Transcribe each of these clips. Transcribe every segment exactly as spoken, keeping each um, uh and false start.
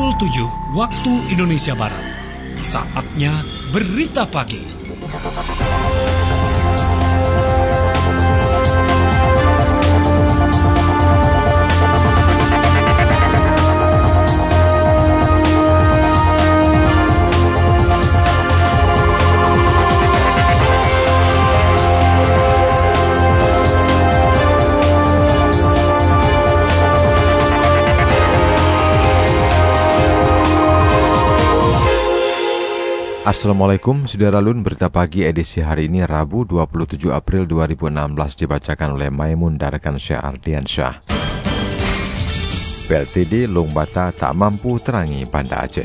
pukul tujuh waktu Indonesia Barat. Saatnya Berita Pagi. Assalamualaikum, Saudara Lun. Berita pagi edisi hari ini Rabu dua puluh tujuh April dua ribu enam belas dibacakan oleh Maimun Darkan Syah Ardiansyah. P L T D Long Bata tak mampu terangi Banda Aceh.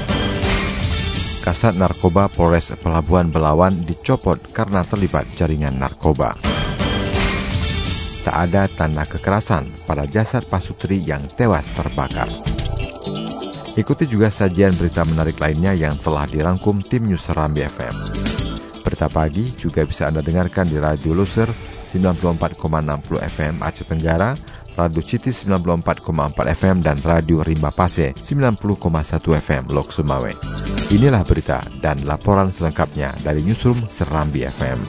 Kasat Narkoba Polres Pelabuhan Belawan dicopot karena terlibat jaringan narkoba. Tak ada tanda kekerasan pada jasad pasutri yang tewas terbakar. Ikuti juga sajian berita menarik lainnya yang telah dirangkum tim News Serambi F M. Berita pagi juga bisa Anda dengarkan di Radio Loser sembilan puluh empat koma enam puluh F M Aceh Tenggara, Radio Citi sembilan puluh empat koma empat F M, dan Radio Rimba Pase sembilan puluh koma satu F M Lok Sumawe. Inilah berita dan laporan selengkapnya dari Newsroom Serambi F M.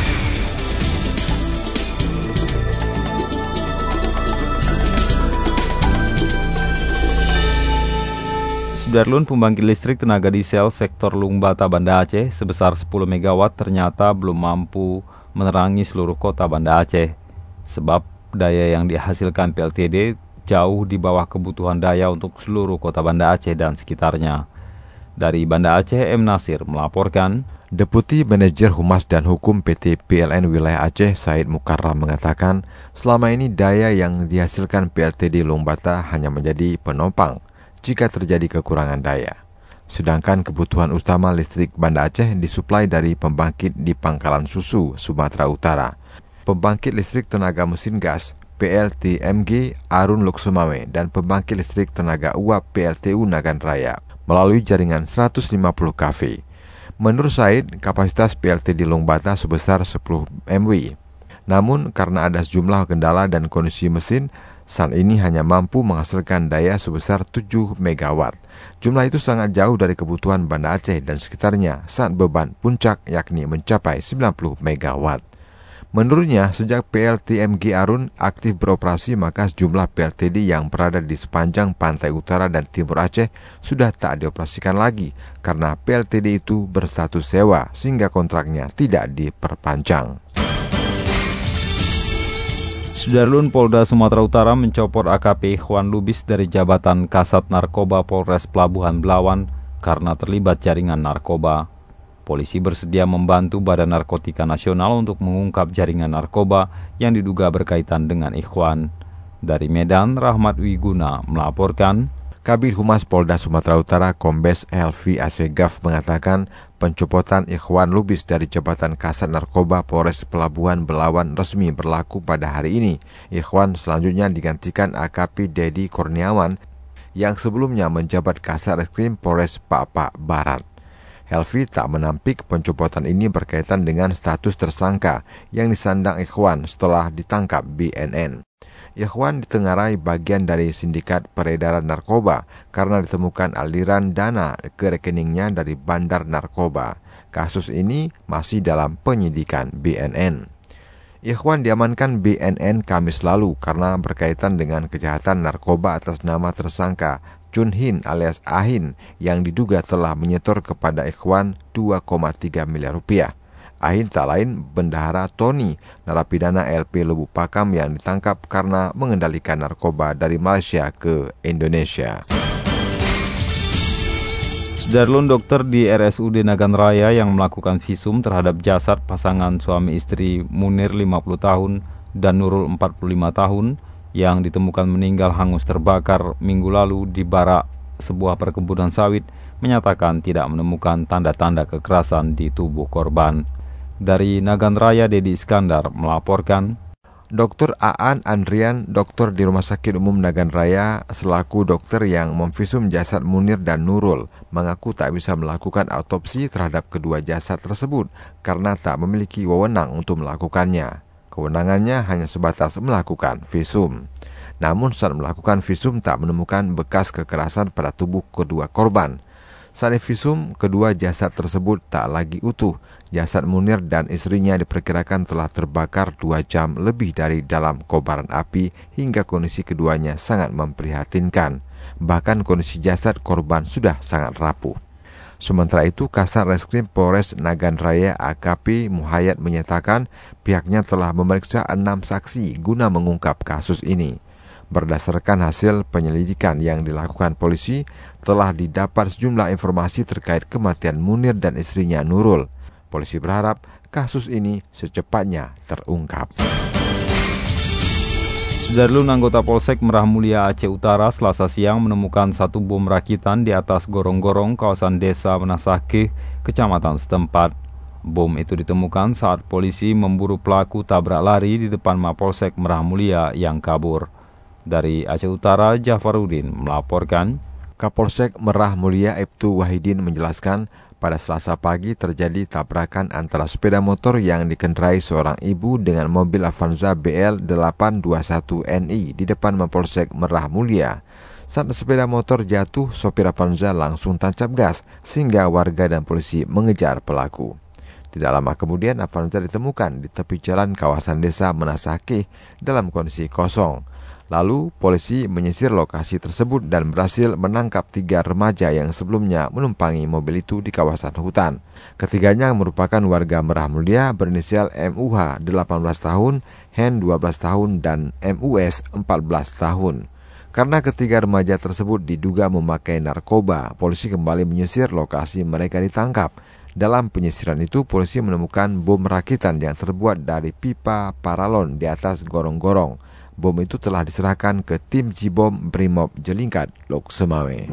Darlun, pembangkit listrik tenaga diesel sektor Long Bata Banda Aceh sebesar sepuluh megawatt ternyata belum mampu menerangi seluruh kota Banda Aceh. Sebab daya yang dihasilkan P L T D jauh di bawah kebutuhan daya untuk seluruh kota Banda Aceh dan sekitarnya. Dari Banda Aceh, M. Nasir melaporkan. Deputi Manajer Humas dan Hukum P T P L N Wilayah Aceh, Said Mukarram, mengatakan selama ini daya yang dihasilkan P L T D Long Bata hanya menjadi penopang jika terjadi kekurangan daya. Sedangkan kebutuhan utama listrik Banda Aceh disuplai dari pembangkit di Pangkalan Susu, Sumatera Utara, pembangkit listrik tenaga mesin gas P L T M G Arun Lok Sumawe, dan pembangkit listrik tenaga uap P L T U Nagan Raya melalui jaringan seratus lima puluh kilowatt. Menurut Said, kapasitas P L T D Long Bata sebesar sepuluh megawatt. Namun karena ada sejumlah kendala dan kondisi mesin, saat ini hanya mampu menghasilkan daya sebesar tujuh megawatt. Jumlah itu sangat jauh dari kebutuhan Banda Aceh dan sekitarnya saat beban puncak yakni mencapai sembilan puluh megawatt. Menurutnya, sejak P L T M G Arun aktif beroperasi, maka sejumlah P L T D yang berada di sepanjang pantai utara dan timur Aceh sudah tak dioperasikan lagi karena P L T D itu berstatus sewa sehingga kontraknya tidak diperpanjang. Sudarlun, Polda Sumatera Utara mencopot A K P Ikhwan Lubis dari jabatan Kasat Narkoba Polres Pelabuhan Belawan karena terlibat jaringan narkoba. Polisi bersedia membantu Badan Narkotika Nasional untuk mengungkap jaringan narkoba yang diduga berkaitan dengan Ikhwan. Dari Medan, Rahmat Wiguna melaporkan. Kabid Humas Polda Sumatera Utara Kombes Helvi Asegaf mengatakan pencopotan Ikhwan Lubis dari jabatan Kasat Narkoba Polres Pelabuhan Belawan resmi berlaku pada hari ini. Ikhwan selanjutnya digantikan A K P Dedi Kurniawan yang sebelumnya menjabat Kasat Reskrim Polres Papa Barat. Helvi tak menampik pencopotan ini berkaitan dengan status tersangka yang disandang Ikhwan setelah ditangkap B N N. Ikhwan ditengarai bagian dari sindikat peredaran narkoba karena ditemukan aliran dana ke rekeningnya dari bandar narkoba. Kasus ini masih dalam penyidikan B N N. Ikhwan diamankan B N N Kamis lalu karena berkaitan dengan kejahatan narkoba atas nama tersangka Chun Hin alias Ahin yang diduga telah menyetor kepada Ikhwan dua koma tiga miliar rupiah. Ahin tak lain Bendahara Tony, narapidana L P Lubuk Pakam yang ditangkap karena mengendalikan narkoba dari Malaysia ke Indonesia. Darlun, dokter di R S U D Nagan Raya yang melakukan visum terhadap jasad pasangan suami istri Munir lima puluh tahun dan Nurul empat puluh lima tahun yang ditemukan meninggal hangus terbakar minggu lalu di barak sebuah perkebunan sawit menyatakan tidak menemukan tanda-tanda kekerasan di tubuh korban. Dari Nagan Raya, Dedi Iskandar melaporkan. Dokter Aan Andrian, dokter di Rumah Sakit Umum Nagan Raya, selaku dokter yang memvisum jasad Munir dan Nurul, mengaku tak bisa melakukan autopsi terhadap kedua jasad tersebut karena tak memiliki wewenang untuk melakukannya. Kewenangannya hanya sebatas melakukan visum. Namun saat melakukan visum tak menemukan bekas kekerasan pada tubuh kedua korban. Saat visum, kedua jasad tersebut tak lagi utuh. Jasad Munir dan istrinya diperkirakan telah terbakar dua jam lebih dari dalam kobaran api hingga kondisi keduanya sangat memprihatinkan. Bahkan kondisi jasad korban sudah sangat rapuh. Sementara itu, Kasat Reskrim Polres Nagan Raya A K P Muhayyad menyatakan pihaknya telah memeriksa enam saksi guna mengungkap kasus ini. Berdasarkan hasil penyelidikan yang dilakukan polisi, telah didapat sejumlah informasi terkait kematian Munir dan istrinya Nurul. Polisi berharap kasus ini secepatnya terungkap. Sudarlun anggota Polsek Merah Mulia Aceh Utara Selasa siang menemukan satu bom rakitan di atas gorong-gorong kawasan desa Menasakeh, kecamatan setempat. Bom itu ditemukan saat polisi memburu pelaku tabrak lari di depan Mapolsek Merah Mulia yang kabur. Dari Aceh Utara, Jafarudin melaporkan. Kapolsek Merah Mulia Ibtu Wahidin menjelaskan, pada Selasa pagi terjadi tabrakan antara sepeda motor yang dikendarai seorang ibu dengan mobil Avanza B L delapan dua satu N I di depan Mapolsek Merah Mulia. Saat sepeda motor jatuh, sopir Avanza langsung tancap gas sehingga warga dan polisi mengejar pelaku. Tidak lama kemudian Avanza ditemukan di tepi jalan kawasan desa Menasakeh dalam kondisi kosong. Lalu polisi menyisir lokasi tersebut dan berhasil menangkap tiga remaja yang sebelumnya menumpangi mobil itu di kawasan hutan. Ketiganya merupakan warga Merah Mulia berinisial M U H delapan belas tahun, Hen dua belas tahun, dan M U S empat belas tahun. Karena ketiga remaja tersebut diduga memakai narkoba, polisi kembali menyisir lokasi mereka ditangkap. Dalam penyisiran itu, polisi menemukan bom rakitan yang terbuat dari pipa paralon di atas gorong-gorong. Bom itu telah diserahkan ke tim Jibom Brimob Jelingkat, Lok Semawe.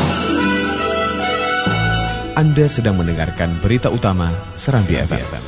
Anda sedang mendengarkan berita utama Serambi F M.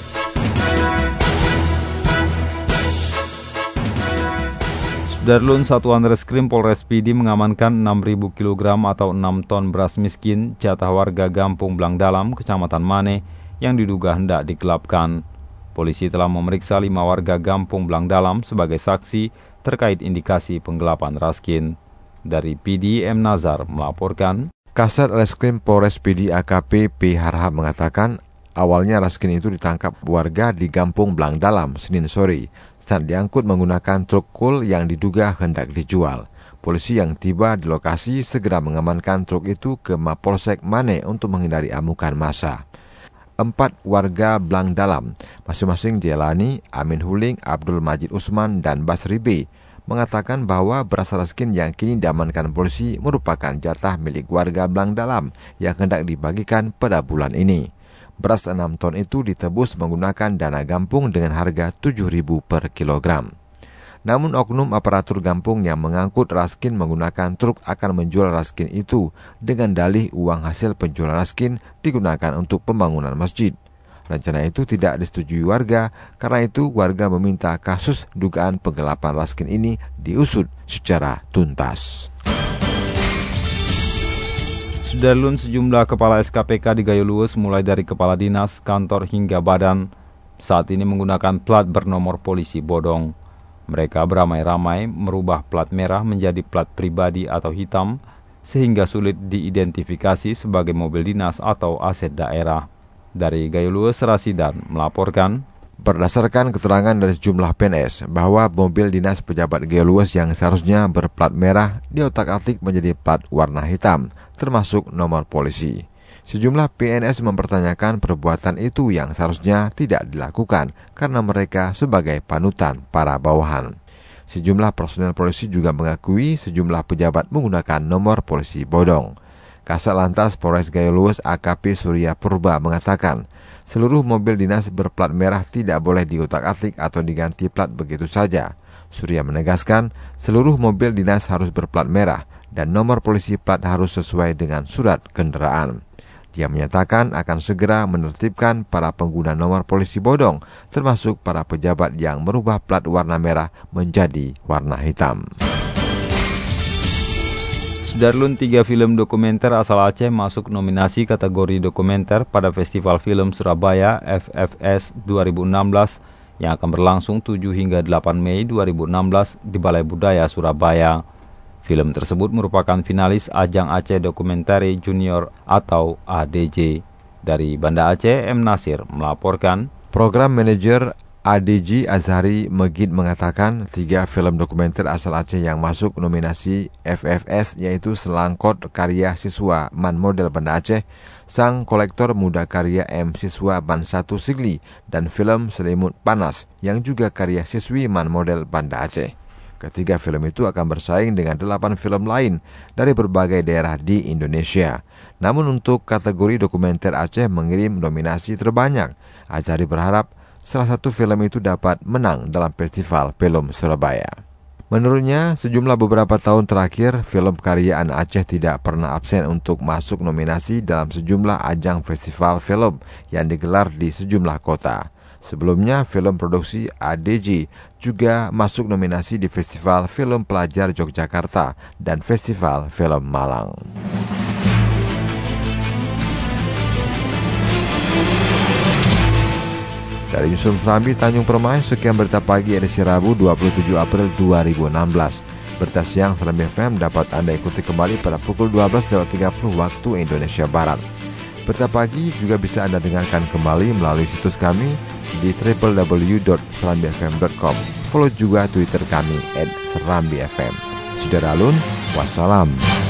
Sudarlun Satuan Reskrim Polres Pidi mengamankan enam ribu kilogram atau enam ton beras miskin jatah warga Gampung Blangdalam, Kecamatan Mane yang diduga hendak digelapkan. Polisi telah memeriksa lima warga Gampung Blangdalam sebagai saksi terkait indikasi penggelapan raskin. Dari P D, M. Nazar melaporkan. Kasat Reskrim Polres P D A K P P. Harhab mengatakan awalnya raskin itu ditangkap warga di Gampung Blangdalam Senin sore saat diangkut menggunakan truk kul yang diduga hendak dijual. Polisi yang tiba di lokasi segera mengamankan truk itu ke Mapolsek Mane untuk menghindari amukan massa. Empat warga Blangdalam, masing-masing Jelani, Amin Huling, Abdul Majid Usman, dan Basri B, mengatakan bahwa beras raskin yang kini diamankan polisi merupakan jatah milik warga Blangdalam yang hendak dibagikan pada bulan ini. Beras enam ton itu ditebus menggunakan dana Gampung dengan harga tujuh ribu per kilogram. Namun oknum aparatur Gampung yang mengangkut raskin menggunakan truk akan menjual raskin itu dengan dalih uang hasil penjualan raskin digunakan untuk pembangunan masjid. Rencana itu tidak disetujui warga, karena itu warga meminta kasus dugaan penggelapan raskin ini diusut secara tuntas. Sudarlun sejumlah kepala S K P K di Gayo Luwes mulai dari kepala dinas, kantor hingga badan saat ini menggunakan plat bernomor polisi bodong. Mereka beramai-ramai merubah plat merah menjadi plat pribadi atau hitam sehingga sulit diidentifikasi sebagai mobil dinas atau aset daerah. Dari Gayo Luwes, Rasidan melaporkan. Berdasarkan keterangan dari sejumlah P N S bahwa mobil dinas pejabat Gayo Luwes yang seharusnya berplat merah diotak-atik menjadi plat warna hitam, termasuk nomor polisi. Sejumlah P N S mempertanyakan perbuatan itu yang seharusnya tidak dilakukan karena mereka sebagai panutan para bawahan. Sejumlah personel polisi juga mengakui sejumlah pejabat menggunakan nomor polisi bodong. Kasat Lantas Polres Gayo Luwes A K P Surya Purba mengatakan, seluruh mobil dinas berplat merah tidak boleh diutak-atik atau diganti plat begitu saja. Surya menegaskan, seluruh mobil dinas harus berplat merah dan nomor polisi plat harus sesuai dengan surat kendaraan. Dia menyatakan akan segera menertibkan para pengguna nomor polisi bodong, termasuk para pejabat yang merubah plat warna merah menjadi warna hitam. Sudarlun, tiga film dokumenter asal Aceh masuk nominasi kategori dokumenter pada Festival Film Surabaya F F S dua ribu enam belas yang akan berlangsung tujuh hingga delapan Mei dua ribu enam belas di Balai Budaya Surabaya. Film tersebut merupakan finalis Ajang Aceh Documentary Junior atau A D J. Dari Banda Aceh, M. Nasir melaporkan. Program Manajer A D J Azhari Megid mengatakan tiga film dokumenter asal Aceh yang masuk nominasi F F S yaitu Selangkot karya siswa Man Model Banda Aceh, Sang Kolektor Muda karya M siswa Man satu Sigli, dan film Selimut Panas yang juga karya siswi Man Model Banda Aceh. Ketiga film itu akan bersaing dengan delapan film lain dari berbagai daerah di Indonesia. Namun untuk kategori dokumenter Aceh mengirim nominasi terbanyak. Azhari berharap salah satu film itu dapat menang dalam Festival Film Surabaya. Menurutnya, sejumlah beberapa tahun terakhir, film karya anak Aceh tidak pernah absen untuk masuk nominasi dalam sejumlah ajang festival film yang digelar di sejumlah kota. Sebelumnya, film produksi A D J juga masuk nominasi di Festival Film Pelajar Yogyakarta dan Festival Film Malang. Dari Yusuf Serambi, Tanjung Permai, sekian berita pagi edisi Rabu dua puluh tujuh April dua ribu enam belas. Berita siang Serambi F M dapat Anda ikuti kembali pada pukul dua belas lewat tiga puluh waktu Indonesia Barat. Berita pagi juga bisa Anda dengarkan kembali melalui situs kami di w w w dot serambi f m dot com. Follow juga Twitter kami at serambi f m. Sudaralun, wassalam.